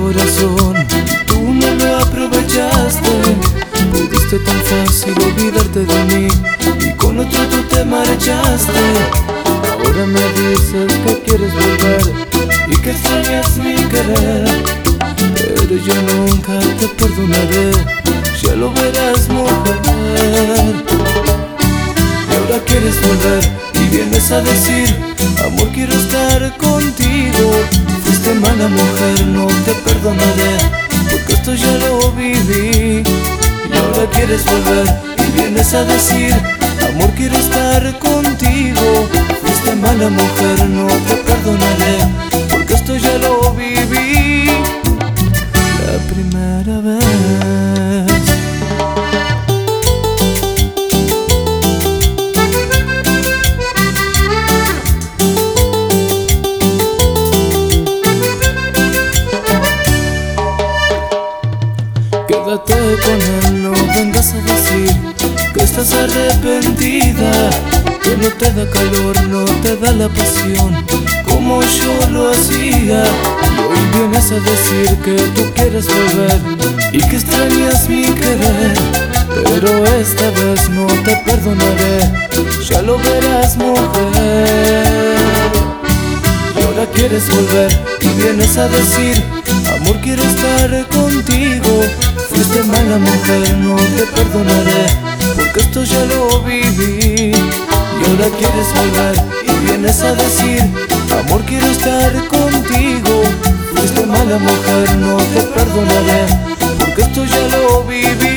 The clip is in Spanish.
corazón, tú no lo aprovechaste. Pudiste tan fácil olvidarte de mí y con otro tú te marchaste. Ahora me dices que quieres volver y que extrañas mi querer, pero yo nunca te perdonaré, ya lo verás, mujer. Y ahora quieres volver y vienes a decir: amor, quiero estar contigo. Fuiste mala mujer, no te perdonaré, porque esto ya lo viví. Y ahora quieres volver y vienes a decir: amor, quiero estar contigo. Fuiste mala mujer, no te perdonaré, porque esto ya lo viví la primera vez. Quédate con él, no vengas a decir que estás arrepentida, que no te da calor, no te da la pasión como yo lo hacía. Y hoy vienes a decir que tú quieres volver y que extrañas mi querer, pero esta vez no te perdonaré, ya lo verás, mujer. Y ahora quieres volver y vienes a decir: amor, quiero estar contigo. Fuiste mala mujer, no te perdonaré, porque esto ya lo viví. Y ahora quieres volver y vienes a decir: amor, quiero estar contigo. Fuiste mala mujer, no te perdonaré, porque esto ya lo viví.